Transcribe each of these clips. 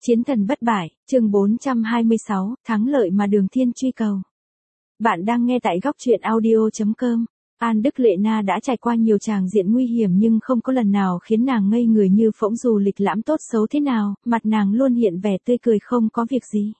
Chiến thần bất bại, chương 426, thắng lợi mà Đường Thiên truy cầu. Bạn đang nghe tại góc truyện audio.com. An Đức Lệ Na đã trải qua nhiều tràng diện nguy hiểm nhưng không có lần nào khiến nàng ngây người như phỗng, dù lịch lãm tốt xấu thế nào, mặt nàng luôn hiện vẻ tươi cười không có việc gì.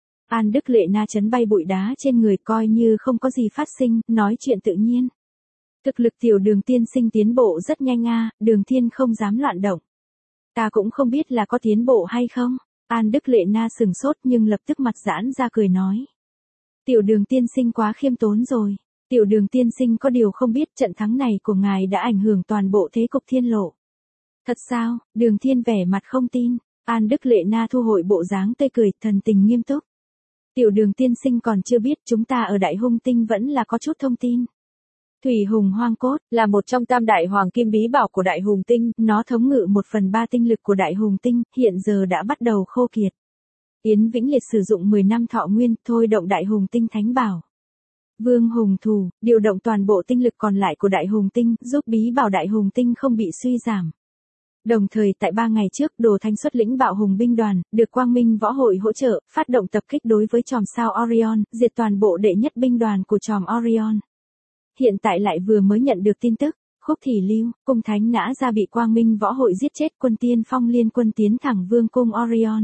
An Đức Lệ Na chấn bay bụi đá trên người coi như không có gì phát sinh, nói chuyện tự nhiên. Thực lực tiểu Đường tiên sinh tiến bộ rất nhanh Đường Thiên không dám loạn động. Ta cũng không biết là có tiến bộ hay không. An Đức Lệ Na sừng sốt nhưng lập tức mặt giãn ra cười nói. Tiểu Đường tiên sinh quá khiêm tốn rồi. Tiểu Đường tiên sinh có điều không biết trận thắng này của ngài đã ảnh hưởng toàn bộ thế cục thiên lộ. Thật sao? Đường Thiên vẻ mặt không tin. An Đức Lệ Na thu hồi bộ dáng tươi cười, thần tình nghiêm túc. Tiểu Đường tiên sinh còn chưa biết, chúng ta ở Đại Hung Tinh vẫn là có chút thông tin. Thủy Hùng Hoang Cốt là một trong tam đại hoàng kim bí bảo của Đại Hùng Tinh, nó thống ngự 1/3 tinh lực của Đại Hùng Tinh, hiện giờ đã bắt đầu khô kiệt. Yến Vĩnh Liệt sử dụng 10 năm thọ nguyên, thôi động Đại Hùng Tinh thánh bảo. Vương Hùng Thủ, điều động toàn bộ tinh lực còn lại của Đại Hùng Tinh, giúp bí bảo Đại Hùng Tinh không bị suy giảm. Đồng thời tại 3 ngày trước, Đồ Thanh xuất lĩnh Bạo Hùng binh đoàn, được Quang Minh Võ Hội hỗ trợ, phát động tập kích đối với chòm sao Orion, diệt toàn bộ đệ nhất binh đoàn của chòm Orion. Hiện tại lại vừa mới nhận được tin tức, Khúc Thị Lưu, cung thánh nã ra bị Quang Minh Võ Hội giết chết, quân tiên phong liên quân tiến thẳng vương cung Orion.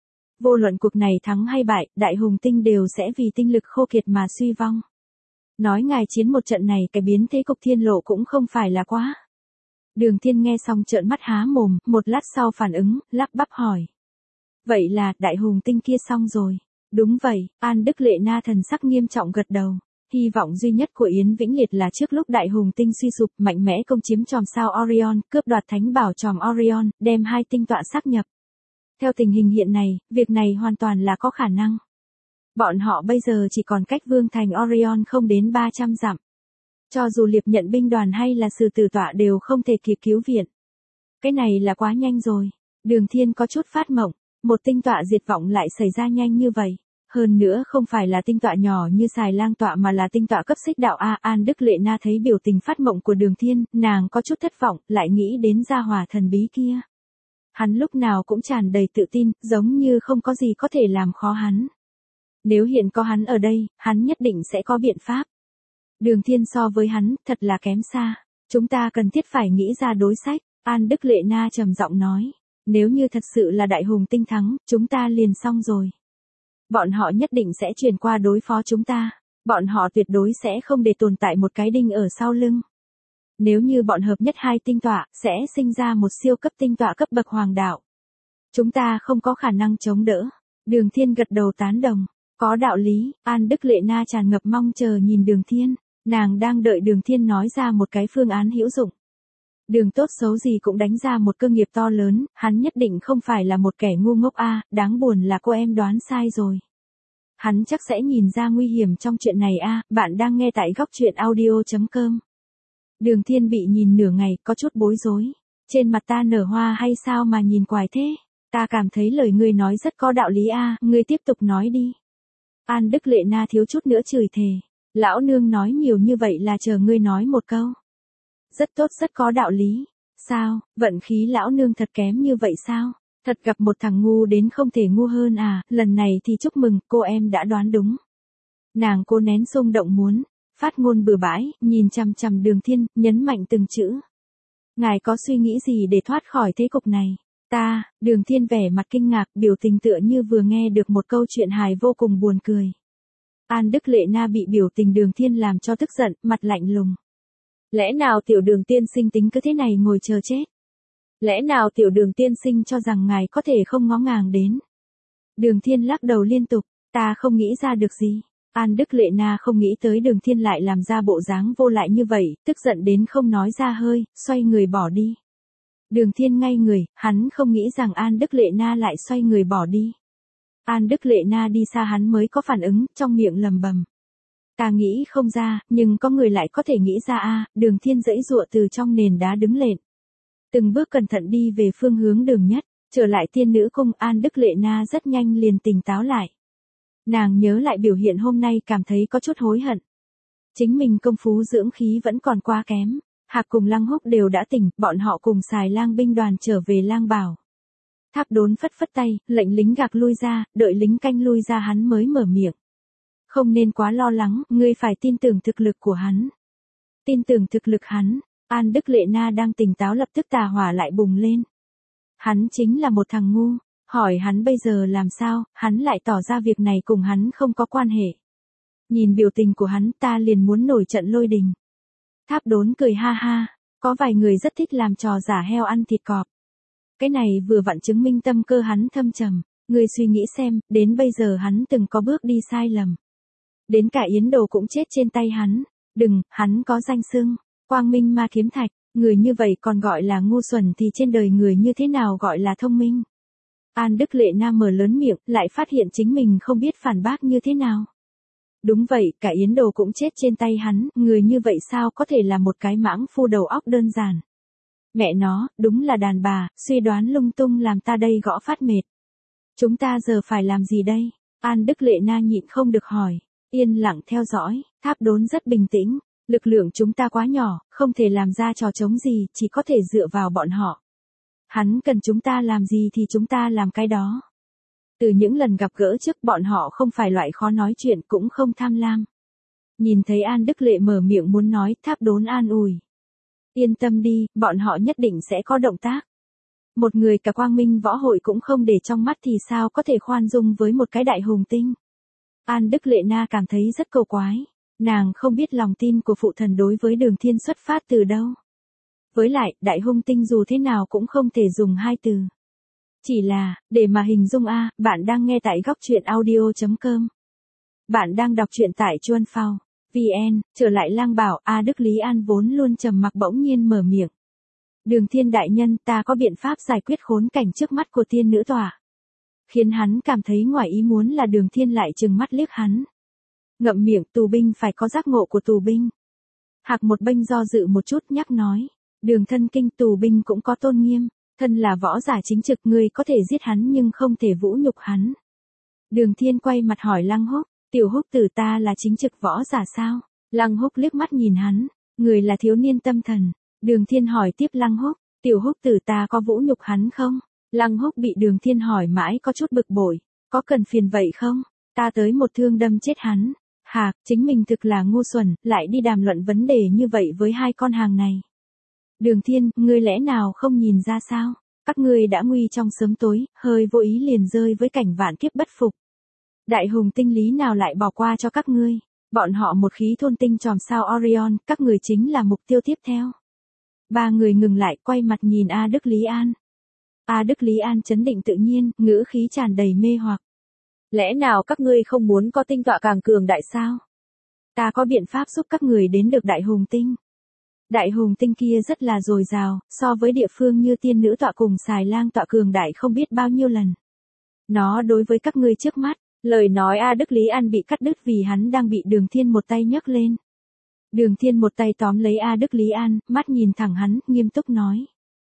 Vô luận cuộc này thắng hay bại, Đại Hùng Tinh đều sẽ vì tinh lực khô kiệt mà suy vong. Nói ngài chiến một trận này cái biến thế cục thiên lộ cũng không phải là quá. Đường Thiên nghe xong trợn mắt há mồm, một lát sau phản ứng, lắp bắp hỏi. Vậy là, Đại Hùng Tinh kia xong rồi. Đúng vậy, An Đức Lệ Na thần sắc nghiêm trọng gật đầu. Hy vọng duy nhất của Yến Vĩnh Liệt là trước lúc Đại Hùng Tinh suy sụp, mạnh mẽ công chiếm chòm sao Orion, cướp đoạt thánh bảo chòm Orion, đem hai tinh tọa xác nhập. Theo tình hình hiện này, việc này hoàn toàn là có khả năng. Bọn họ bây giờ chỉ còn cách Vương thành Orion không đến 300 dặm. Cho dù Liệp Nhận binh đoàn hay là Sử Tử tọa đều không thể kịp cứu viện. Cái này là quá nhanh rồi. Đường Thiên có chút phát mộng, một tinh tọa diệt vọng lại xảy ra nhanh như vậy. Hơn nữa không phải là tinh tọa nhỏ như Xài Lang tọa mà là tinh tọa cấp xích đạo An Đức Lệ Na thấy biểu tình phát mộng của Đường Thiên, nàng có chút thất vọng, lại nghĩ đến gia hỏa thần bí kia. Hắn lúc nào cũng tràn đầy tự tin, giống như không có gì có thể làm khó hắn. Nếu hiện có hắn ở đây, hắn nhất định sẽ có biện pháp. Đường Thiên so với hắn, thật là kém xa. Chúng ta cần thiết phải nghĩ ra đối sách, An Đức Lệ Na trầm giọng nói. Nếu như thật sự là Đại Hùng Tinh thắng, chúng ta liền xong rồi. Bọn họ nhất định sẽ chuyển qua đối phó chúng ta. Bọn họ tuyệt đối sẽ không để tồn tại một cái đinh ở sau lưng. Nếu như bọn hợp nhất hai tinh tọa, sẽ sinh ra một siêu cấp tinh tọa cấp bậc hoàng đạo. Chúng ta không có khả năng chống đỡ. Đường Thiên gật đầu tán đồng. Có đạo lý, An Đức Lệ Na tràn ngập mong chờ nhìn Đường Thiên. Nàng đang đợi Đường Thiên nói ra một cái phương án hữu dụng. Đường tốt xấu gì cũng đánh ra một cơ nghiệp to lớn, hắn nhất định không phải là một kẻ ngu ngốc đáng buồn là cô em đoán sai rồi. Hắn chắc sẽ nhìn ra nguy hiểm trong chuyện này bạn đang nghe tại góc truyện audio.com. Đường Thiên bị nhìn nửa ngày, có chút bối rối. Trên mặt ta nở hoa hay sao mà nhìn quái thế? Ta cảm thấy lời ngươi nói rất có đạo lý ngươi tiếp tục nói đi. An Đức Lệ Na thiếu chút nữa chửi thề. Lão nương nói nhiều như vậy là chờ ngươi nói một câu. Rất tốt, rất có đạo lý. Sao, vận khí lão nương thật kém như vậy sao? Thật gặp một thằng ngu đến không thể ngu hơn lần này thì chúc mừng, cô em đã đoán đúng. Nàng cố nén xung động muốn, phát ngôn bừa bãi, nhìn chằm chằm Đường Thiên, nhấn mạnh từng chữ. Ngài có suy nghĩ gì để thoát khỏi thế cục này? Đường Thiên vẻ mặt kinh ngạc, biểu tình tựa như vừa nghe được một câu chuyện hài vô cùng buồn cười. An Đức Lệ Na bị biểu tình Đường Thiên làm cho tức giận, mặt lạnh lùng. Lẽ nào tiểu Đường tiên sinh tính cứ thế này ngồi chờ chết? Lẽ nào tiểu Đường tiên sinh cho rằng ngài có thể không ngó ngàng đến? Đường Thiên lắc đầu liên tục, ta không nghĩ ra được gì. An Đức Lệ Na không nghĩ tới Đường Thiên lại làm ra bộ dáng vô lại như vậy, tức giận đến không nói ra hơi, xoay người bỏ đi. Đường Thiên ngay người, hắn không nghĩ rằng An Đức Lệ Na lại xoay người bỏ đi. An Đức Lệ Na đi xa hắn mới có phản ứng, trong miệng lầm bầm. Ta nghĩ không ra, nhưng có người lại có thể nghĩ ra Đường Thiên giãy giụa từ trong nền đá đứng lên. Từng bước cẩn thận đi về phương hướng Đường Nhất, trở lại tiên nữ cung. An Đức Lệ Na rất nhanh liền tỉnh táo lại. Nàng nhớ lại biểu hiện hôm nay cảm thấy có chút hối hận. Chính mình công phu dưỡng khí vẫn còn quá kém. Hạc cùng Lăng Húc đều đã tỉnh, bọn họ cùng Xài Lang binh đoàn trở về Lang Bảo. Tháp Đốn phất phất tay, lệnh lính gạc lui ra, đợi lính canh lui ra hắn mới mở miệng. Không nên quá lo lắng, ngươi phải tin tưởng thực lực của hắn. Tin tưởng thực lực hắn, An Đức Lệ Na đang tỉnh táo lập tức tà hỏa lại bùng lên. Hắn chính là một thằng ngu, hỏi hắn bây giờ làm sao, hắn lại tỏ ra việc này cùng hắn không có quan hệ. Nhìn biểu tình của hắn ta liền muốn nổi trận lôi đình. Tháp Đốn cười ha ha, có vài người rất thích làm trò giả heo ăn thịt cọp. Cái này vừa vặn chứng minh tâm cơ hắn thâm trầm, ngươi suy nghĩ xem, đến bây giờ hắn từng có bước đi sai lầm. Đến cả Yến Đồ cũng chết trên tay hắn, đừng, hắn có danh xưng, Quang Minh Ma Kiếm Thạch, người như vậy còn gọi là ngu xuẩn thì trên đời người như thế nào gọi là thông minh. An Đức Lệ Na mở lớn miệng, lại phát hiện chính mình không biết phản bác như thế nào. Đúng vậy, cả Yến Đồ cũng chết trên tay hắn, người như vậy sao có thể là một cái mãng phu đầu óc đơn giản. Mẹ nó, đúng là đàn bà, suy đoán lung tung làm ta đây gõ phát mệt. Chúng ta giờ phải làm gì đây? An Đức Lệ Na nhịn không được hỏi. Yên lặng theo dõi, Tháp Đốn rất bình tĩnh. Lực lượng chúng ta quá nhỏ, không thể làm ra trò trống gì, chỉ có thể dựa vào bọn họ. Hắn cần chúng ta làm gì thì chúng ta làm cái đó. Từ những lần gặp gỡ trước bọn họ không phải loại khó nói chuyện cũng không tham lam. Nhìn thấy An Đức Lệ mở miệng muốn nói, Tháp Đốn an ủi. Yên tâm đi, bọn họ nhất định sẽ có động tác. Một người cả Quang Minh võ hội cũng không để trong mắt thì sao có thể khoan dung với một cái đại hùng tinh. An Đức Lệ Na cảm thấy rất cầu quái. Nàng không biết lòng tin của phụ thần đối với Đường Thiên xuất phát từ đâu. Với lại, đại hung tinh dù thế nào cũng không thể dùng hai từ. Chỉ là, để mà hình dung bạn đang nghe tại góc truyện audio.com. Bạn đang đọc truyện tại Chuan Phao, VN, trở lại Lang Bảo, Đức Lý An vốn luôn trầm mặc bỗng nhiên mở miệng. Đường Thiên đại nhân, ta có biện pháp giải quyết khốn cảnh trước mắt của tiên nữ tỏa. Khiến hắn cảm thấy ngoài ý muốn là Đường Thiên lại trừng mắt liếc hắn. Ngậm miệng, tù binh phải có giác ngộ của tù binh. Hạc một bênh do dự một chút nhắc nói. Đường thân kinh, tù binh cũng có tôn nghiêm. Thân là võ giả chính trực, ngươi có thể giết hắn nhưng không thể vũ nhục hắn. Đường Thiên quay mặt hỏi Lăng Húc, tiểu Húc tử ta là chính trực võ giả sao? Lăng Húc liếc mắt nhìn hắn, người là thiếu niên tâm thần. Đường Thiên hỏi tiếp Lăng Húc, tiểu Húc tử ta có vũ nhục hắn không? Lăng Húc bị Đường Thiên hỏi mãi có chút bực bội, có cần phiền vậy không? Ta tới một thương đâm chết hắn. Hạc, chính mình thực là ngu xuẩn, lại đi đàm luận vấn đề như vậy với hai con hàng này. Đường Thiên, ngươi lẽ nào không nhìn ra sao? Các ngươi đã nguy trong sớm tối, hơi vô ý liền rơi với cảnh vạn kiếp bất phục. Đại hùng tinh lý nào lại bỏ qua cho các ngươi? Bọn họ một khí thôn tinh chòm sao Orion, các người chính là mục tiêu tiếp theo. Ba người ngừng lại, quay mặt nhìn Đức Lý An. Đức Lý An trấn định tự nhiên, ngữ khí tràn đầy mê hoặc. Lẽ nào các ngươi không muốn có tinh tọa càng cường đại sao? Ta có biện pháp giúp các người đến được đại hùng tinh. Đại hùng tinh kia rất là dồi dào, so với địa phương như tiên nữ tọa cùng xài lang tọa cường đại không biết bao nhiêu lần. Nó đối với các ngươi trước mắt, lời nói Đức Lý An bị cắt đứt vì hắn đang bị Đường Thiên một tay nhấc lên. Đường Thiên một tay tóm lấy Đức Lý An, mắt nhìn thẳng hắn, nghiêm túc nói.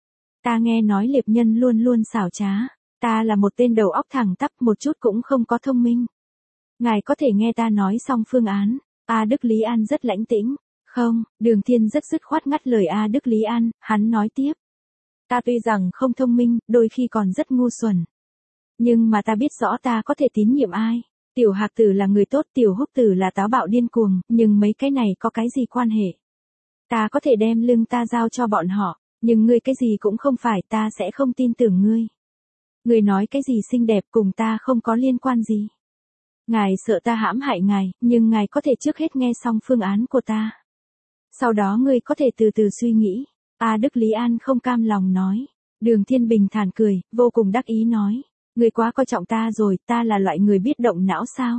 Ta nghe nói liệp nhân luôn luôn xảo trá. Ta là một tên đầu óc thẳng tắp, một chút cũng không có thông minh. Ngài có thể nghe ta nói xong phương án. Đức Lý An rất lãnh tĩnh. Không, Đường Thiên rất dứt khoát ngắt lời Đức Lý An, hắn nói tiếp. Ta tuy rằng không thông minh, đôi khi còn rất ngu xuẩn. Nhưng mà ta biết rõ ta có thể tín nhiệm ai. Tiểu Hạc tử là người tốt, tiểu Húc tử là táo bạo điên cuồng, nhưng mấy cái này có cái gì quan hệ. Ta có thể đem lưng ta giao cho bọn họ, nhưng ngươi cái gì cũng không phải, ta sẽ không tin tưởng ngươi. Ngươi nói cái gì xinh đẹp cùng ta không có liên quan gì. Ngài sợ ta hãm hại ngài, nhưng ngài có thể trước hết nghe xong phương án của ta. Sau đó ngươi có thể từ từ suy nghĩ. Đức Lý An không cam lòng nói. Đường Thiên bình thản cười, vô cùng đắc ý nói. Ngươi quá coi trọng ta rồi, ta là loại người biết động não sao?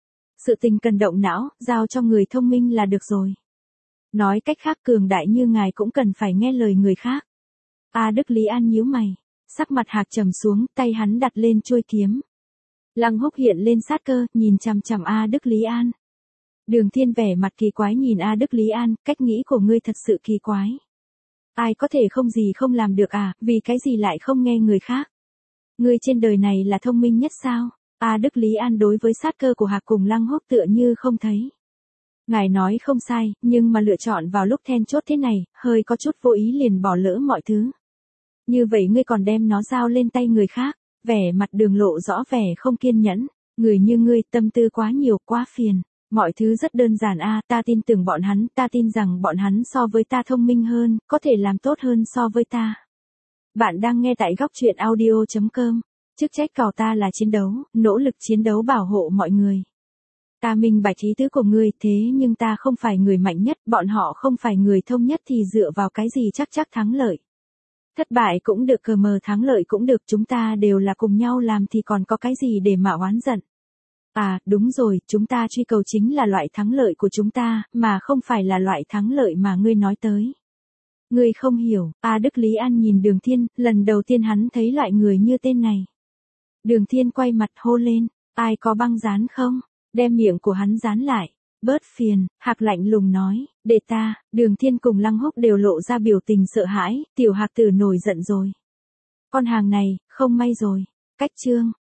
Sự tình cần động não, giao cho người thông minh là được rồi. Nói cách khác cường đại như ngài cũng cần phải nghe lời người khác. Đức Lý An nhíu mày. Sắc mặt Hạc trầm xuống, tay hắn đặt lên chuôi kiếm. Lăng Húc hiện lên sát cơ, nhìn chằm chằm Đức Lý An. Đường Thiên vẻ mặt kỳ quái nhìn Đức Lý An, cách nghĩ của ngươi thật sự kỳ quái. Ai có thể không gì không làm được vì cái gì lại không nghe người khác? Ngươi trên đời này là thông minh nhất sao? Đức Lý An đối với sát cơ của Hạc cùng Lăng Húc tựa như không thấy. Ngài nói không sai, nhưng mà lựa chọn vào lúc then chốt thế này, hơi có chút vô ý liền bỏ lỡ mọi thứ. Như vậy ngươi còn đem nó giao lên tay người khác, Vẻ mặt Đường lộ rõ vẻ không kiên nhẫn. Người như ngươi tâm tư quá nhiều quá phiền. Mọi thứ rất đơn giản ta tin tưởng bọn hắn, ta tin rằng bọn hắn so với ta thông minh hơn, có thể làm tốt hơn so với ta. Bạn đang nghe tại góc truyện audio.com. Chức trách cào ta là chiến đấu, nỗ lực chiến đấu bảo hộ mọi người. Ta minh bạch ý tứ của ngươi, thế nhưng ta không phải người mạnh nhất, bọn họ không phải người thông nhất thì dựa vào cái gì chắc thắng lợi. Thất bại cũng được, cờ mờ thắng lợi cũng được, chúng ta đều là cùng nhau làm thì còn có cái gì để mà oán giận. Đúng rồi, chúng ta truy cầu chính là loại thắng lợi của chúng ta, mà không phải là loại thắng lợi mà ngươi nói tới. Ngươi không hiểu, Đức Lý An nhìn Đường Thiên, lần đầu tiên hắn thấy loại người như tên này. Đường Thiên quay mặt hô lên, ai có băng dán không? Đem miệng của hắn dán lại. Bớt phiền, Hạc lạnh lùng nói, để ta. Đường Thiên cùng Lăng Húc đều lộ ra biểu tình sợ hãi, tiểu Hạc tử nổi giận rồi. Con hàng này, không may rồi. Cách chương.